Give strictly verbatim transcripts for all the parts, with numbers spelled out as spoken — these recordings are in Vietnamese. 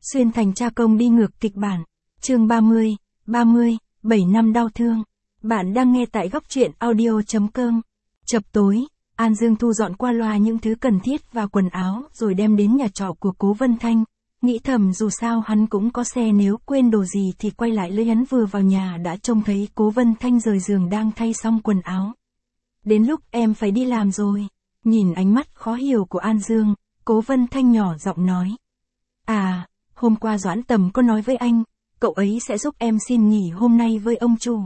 Xuyên thành cha công đi ngược kịch bản. Chương ba mươi, ba mươi, bảy năm đau thương. Bạn đang nghe tại góc truyện audio chấm com. Chập tối, An Dương thu dọn qua loa những thứ cần thiết vào quần áo rồi đem đến nhà trọ của Cố Vân Thanh. Nghĩ thầm dù sao hắn cũng có xe, nếu quên đồ gì thì quay lại lấy. Hắn vừa vào nhà đã trông thấy Cố Vân Thanh rời giường đang thay xong quần áo. Đến lúc em phải đi làm rồi. Nhìn ánh mắt khó hiểu của An Dương, Cố Vân Thanh nhỏ giọng nói. À, hôm qua Doãn Tầm có nói với anh, cậu ấy sẽ giúp em xin nghỉ hôm nay với ông chủ.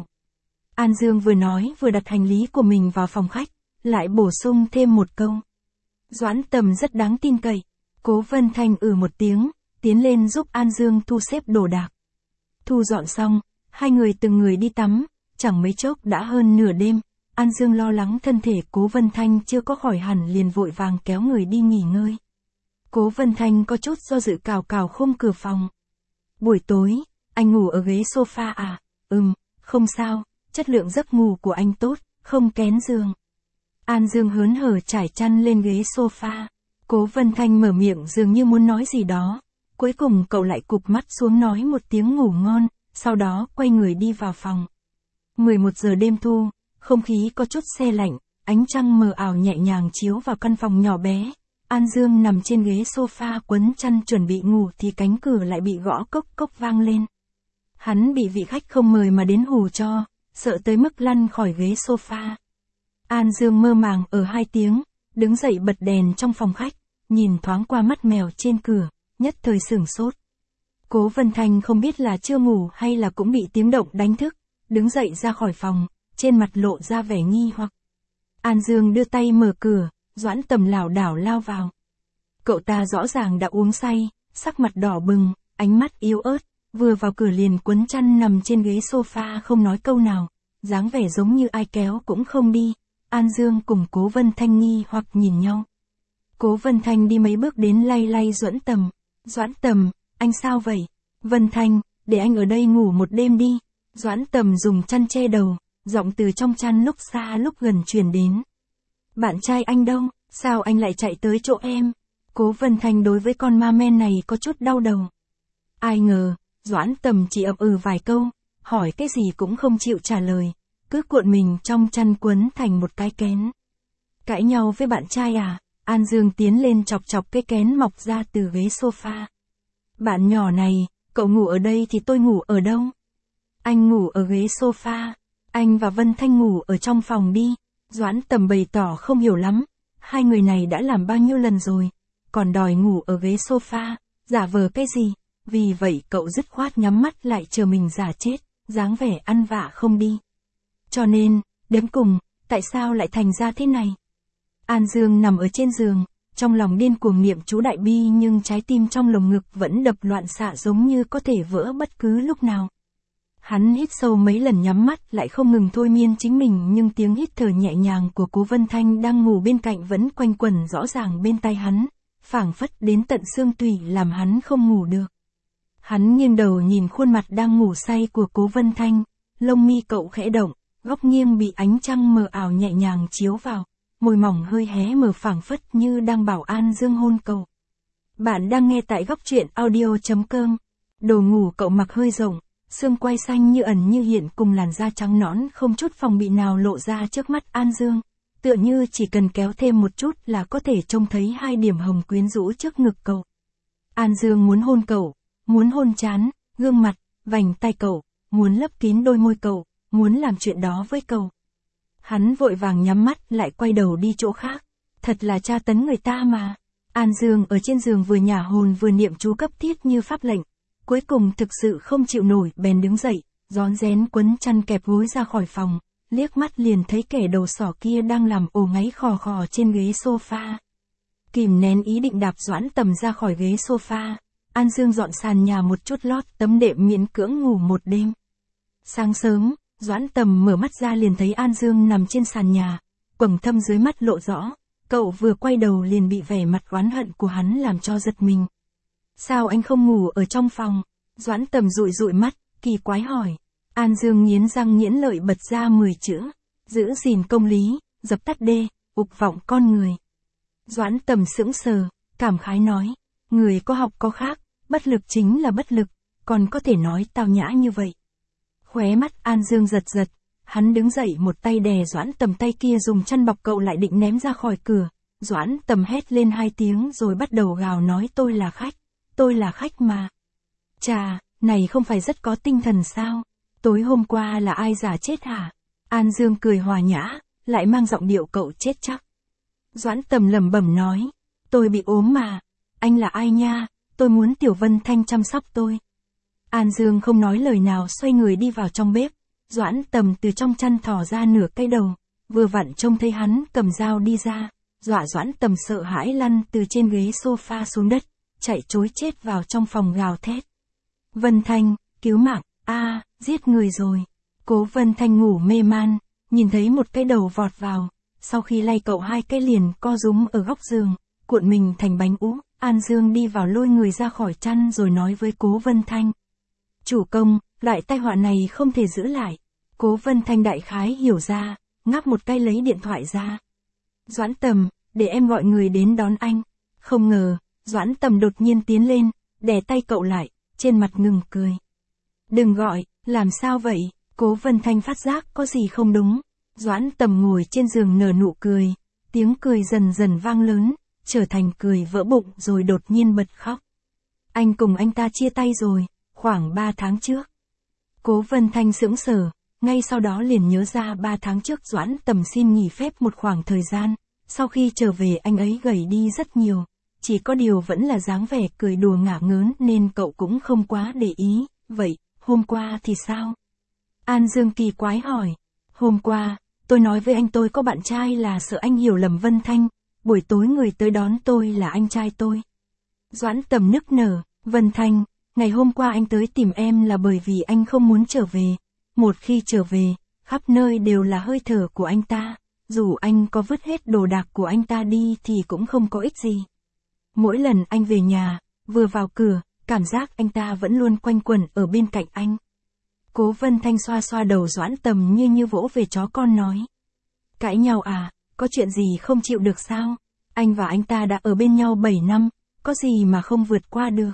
An Dương vừa nói vừa đặt hành lý của mình vào phòng khách, lại bổ sung thêm một câu. Doãn Tầm rất đáng tin cậy. Cố Vân Thanh ừ một tiếng, tiến lên giúp An Dương thu xếp đồ đạc. Thu dọn xong, hai người từng người đi tắm, chẳng mấy chốc đã hơn nửa đêm. An Dương lo lắng thân thể Cố Vân Thanh chưa có khỏi hẳn liền vội vàng kéo người đi nghỉ ngơi. Cố Vân Thanh có chút do dự cào cào khung cửa phòng. Buổi tối, anh ngủ ở ghế sofa à? Ừm, không sao, chất lượng giấc ngủ của anh tốt, không kén giường. An Dương hớn hở trải chăn lên ghế sofa. Cố Vân Thanh mở miệng dường như muốn nói gì đó. Cuối cùng cậu lại cụp mắt xuống nói một tiếng ngủ ngon, sau đó quay người đi vào phòng. mười một giờ đêm thu, không khí có chút se lạnh, ánh trăng mờ ảo nhẹ nhàng chiếu vào căn phòng nhỏ bé. An Dương nằm trên ghế sofa quấn chăn chuẩn bị ngủ thì cánh cửa lại bị gõ cốc cốc vang lên. Hắn bị vị khách không mời mà đến hù cho, sợ tới mức lăn khỏi ghế sofa. An Dương mơ màng ở hai tiếng, đứng dậy bật đèn trong phòng khách, nhìn thoáng qua mắt mèo trên cửa, nhất thời sửng sốt. Cố Vân Thanh không biết là chưa ngủ hay là cũng bị tiếng động đánh thức, đứng dậy ra khỏi phòng, trên mặt lộ ra vẻ nghi hoặc. An Dương đưa tay mở cửa, Doãn Tầm lảo đảo lao vào. Cậu ta rõ ràng đã uống say, sắc mặt đỏ bừng, ánh mắt yếu ớt, vừa vào cửa liền quấn chăn nằm trên ghế sofa không nói câu nào, dáng vẻ giống như ai kéo cũng không đi. An Dương cùng Cố Vân Thanh nghi hoặc nhìn nhau. Cố Vân Thanh đi mấy bước đến lay lay Doãn Tầm. Doãn Tầm, anh sao vậy? Vân Thanh, để anh ở đây ngủ một đêm đi. Doãn Tầm dùng chăn che đầu, giọng từ trong chăn lúc xa lúc gần truyền đến. Bạn trai anh đâu, sao anh lại chạy tới chỗ em? Cố Vân Thanh đối với con ma men này có chút đau đầu. Ai ngờ, Doãn Tầm chỉ ậm ừ vài câu, hỏi cái gì cũng không chịu trả lời, cứ cuộn mình trong chăn quấn thành một cái kén. Cãi nhau với bạn trai à? An Dương tiến lên chọc chọc cái kén mọc ra từ ghế sofa. Bạn nhỏ này, cậu ngủ ở đây thì tôi ngủ ở đâu? Anh ngủ ở ghế sofa, anh và Vân Thanh ngủ ở trong phòng đi. Doãn Tầm bày tỏ không hiểu lắm, hai người này đã làm bao nhiêu lần rồi, còn đòi ngủ ở ghế sofa, giả vờ cái gì? Vì vậy cậu dứt khoát nhắm mắt lại chờ mình giả chết, dáng vẻ ăn vạ không đi. Cho nên, đến cùng, tại sao lại thành ra thế này? An Dương nằm ở trên giường, trong lòng điên cuồng niệm chú đại bi nhưng trái tim trong lồng ngực vẫn đập loạn xạ giống như có thể vỡ bất cứ lúc nào. Hắn hít sâu mấy lần nhắm mắt lại không ngừng thôi miên chính mình, nhưng tiếng hít thở nhẹ nhàng của Cố Vân Thanh đang ngủ bên cạnh vẫn quanh quẩn rõ ràng bên tai hắn, phảng phất đến tận xương tủy làm hắn không ngủ được. Hắn nghiêng đầu nhìn khuôn mặt đang ngủ say của Cố Vân Thanh, lông mi cậu khẽ động, góc nghiêng bị ánh trăng mờ ảo nhẹ nhàng chiếu vào, môi mỏng hơi hé mở phảng phất như đang bảo An Dương hôn cậu. Bạn đang nghe tại góc truyện audio chấm com. Đồ ngủ cậu mặc hơi rộng, xương quai xanh như ẩn như hiện cùng làn da trắng nõn không chút phòng bị nào lộ ra trước mắt An Dương, tựa như chỉ cần kéo thêm một chút là có thể trông thấy hai điểm hồng quyến rũ trước ngực cậu. An Dương muốn hôn cậu, muốn hôn trán, gương mặt, vành tay cậu, muốn lấp kín đôi môi cậu, muốn làm chuyện đó với cậu. Hắn vội vàng nhắm mắt lại quay đầu đi chỗ khác, thật là tra tấn người ta mà. An Dương ở trên giường vừa nhả hồn vừa niệm chú cấp thiết như pháp lệnh. Cuối cùng thực sự không chịu nổi bèn đứng dậy, rón rén quấn chăn kẹp gối ra khỏi phòng, liếc mắt liền thấy kẻ đầu sỏ kia đang làm ồ ngáy khò khò trên ghế sofa. Kìm nén ý định đạp Doãn Tầm ra khỏi ghế sofa, An Dương dọn sàn nhà một chút lót tấm đệm miễn cưỡng ngủ một đêm. Sáng sớm, Doãn Tầm mở mắt ra liền thấy An Dương nằm trên sàn nhà, quầng thâm dưới mắt lộ rõ, cậu vừa quay đầu liền bị vẻ mặt oán hận của hắn làm cho giật mình. Sao anh không ngủ ở trong phòng? Doãn Tầm dụi dụi mắt, kỳ quái hỏi. An Dương nghiến răng nghiến lợi bật ra mười chữ. Giữ gìn công lý, dập tắt đê, ục vọng con người. Doãn Tầm sững sờ, cảm khái nói. Người có học có khác, bất lực chính là bất lực, còn có thể nói tao nhã như vậy. Khóe mắt An Dương giật giật, hắn đứng dậy một tay đè Doãn Tầm, tay kia dùng chăn bọc cậu lại định ném ra khỏi cửa. Doãn Tầm hét lên hai tiếng rồi bắt đầu gào nói tôi là khách, tôi là khách mà. Chà, này không phải rất có tinh thần sao? Tối hôm qua là ai giả chết hả? An Dương cười hòa nhã, lại mang giọng điệu cậu chết chắc. Doãn Tầm lẩm bẩm nói, tôi bị ốm mà, anh là ai nha, tôi muốn Tiểu Vân Thanh chăm sóc tôi. An Dương không nói lời nào xoay người đi vào trong bếp, Doãn Tầm từ trong chăn thò ra nửa cái đầu, vừa vặn trông thấy hắn cầm dao đi ra, dọa Doãn Tầm sợ hãi lăn từ trên ghế sofa xuống đất, chạy trối chết vào trong phòng gào thét. Vân Thanh, cứu mạng, a, giết người rồi. Cố Vân Thanh ngủ mê man, nhìn thấy một cái đầu vọt vào, sau khi lay cậu hai cái liền co rúm ở góc giường, cuộn mình thành bánh ú. An Dương đi vào lôi người ra khỏi chăn rồi nói với Cố Vân Thanh. Chủ công, loại tai họa này không thể giữ lại. Cố Vân Thanh đại khái hiểu ra, ngáp một cái lấy điện thoại ra. Doãn Tầm, để em gọi người đến đón anh. Không ngờ, Doãn Tầm đột nhiên tiến lên, đè tay cậu lại, trên mặt ngừng cười. Đừng gọi, làm sao vậy? Cố Vân Thanh phát giác có gì không đúng. Doãn Tầm ngồi trên giường nở nụ cười, tiếng cười dần dần vang lớn, trở thành cười vỡ bụng rồi đột nhiên bật khóc. Anh cùng anh ta chia tay rồi, khoảng ba tháng trước. Cố Vân Thanh sững sờ, ngay sau đó liền nhớ ra ba tháng trước Doãn Tầm xin nghỉ phép một khoảng thời gian, sau khi trở về anh ấy gầy đi rất nhiều, chỉ có điều vẫn là dáng vẻ cười đùa ngả ngớn nên cậu cũng không quá để ý. Vậy, hôm qua thì sao? An Dương kỳ quái hỏi. Hôm qua, tôi nói với anh tôi có bạn trai là sợ anh hiểu lầm Vân Thanh, buổi tối người tới đón tôi là anh trai tôi. Doãn Tầm nức nở, Vân Thanh, ngày hôm qua anh tới tìm em là bởi vì anh không muốn trở về. Một khi trở về, khắp nơi đều là hơi thở của anh ta, dù anh có vứt hết đồ đạc của anh ta đi thì cũng không có ích gì. Mỗi lần anh về nhà, vừa vào cửa, cảm giác anh ta vẫn luôn quanh quẩn ở bên cạnh anh. Cố Vân Thanh xoa xoa đầu Doãn Tầm như như vỗ về chó con nói. Cãi nhau à, có chuyện gì không chịu được sao? Anh và anh ta đã ở bên nhau bảy năm, có gì mà không vượt qua được.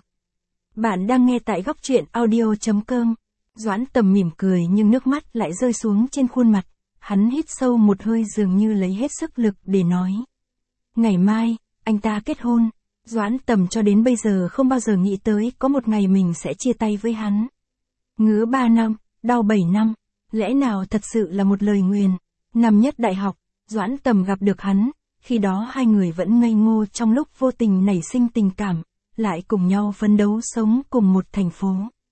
Bạn đang nghe tại góc truyện audio chấm com. Doãn Tầm mỉm cười nhưng nước mắt lại rơi xuống trên khuôn mặt, hắn hít sâu một hơi dường như lấy hết sức lực để nói. Ngày mai, anh ta kết hôn. Doãn Tầm cho đến bây giờ không bao giờ nghĩ tới có một ngày mình sẽ chia tay với hắn. Ngứa ba năm, đau bảy năm, lẽ nào thật sự là một lời nguyền. Năm nhất đại học, Doãn Tầm gặp được hắn, khi đó hai người vẫn ngây ngô trong lúc vô tình nảy sinh tình cảm, lại cùng nhau phấn đấu sống cùng một thành phố.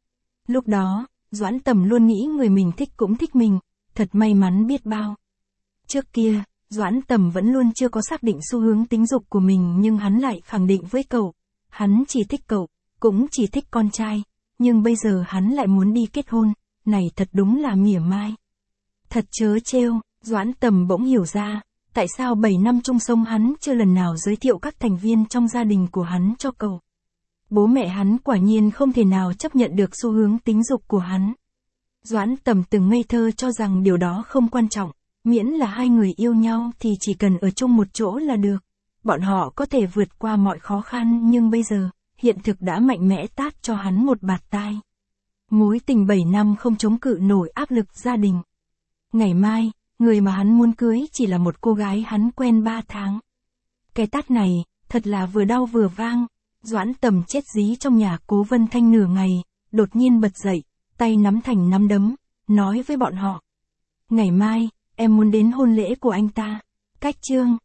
Lúc đó, Doãn Tầm luôn nghĩ người mình thích cũng thích mình, thật may mắn biết bao. Trước kia, Doãn Tầm vẫn luôn chưa có xác định xu hướng tính dục của mình nhưng hắn lại khẳng định với cậu, hắn chỉ thích cậu, cũng chỉ thích con trai, nhưng bây giờ hắn lại muốn đi kết hôn, này thật đúng là mỉa mai. Thật trớ trêu, Doãn Tầm bỗng hiểu ra, tại sao bảy năm chung sống hắn chưa lần nào giới thiệu các thành viên trong gia đình của hắn cho cậu. Bố mẹ hắn quả nhiên không thể nào chấp nhận được xu hướng tính dục của hắn. Doãn Tầm từng ngây thơ cho rằng điều đó không quan trọng, miễn là hai người yêu nhau thì chỉ cần ở chung một chỗ là được. Bọn họ có thể vượt qua mọi khó khăn nhưng bây giờ, hiện thực đã mạnh mẽ tát cho hắn một bạt tai. Mối tình bảy năm không chống cự nổi áp lực gia đình. Ngày mai, người mà hắn muốn cưới chỉ là một cô gái hắn quen ba tháng. Cái tát này, thật là vừa đau vừa vang. Doãn Tầm chết dí trong nhà Cố Vân Thanh nửa ngày, đột nhiên bật dậy, tay nắm thành nắm đấm, nói với bọn họ. Ngày mai, em muốn đến hôn lễ của anh ta. Cách chương.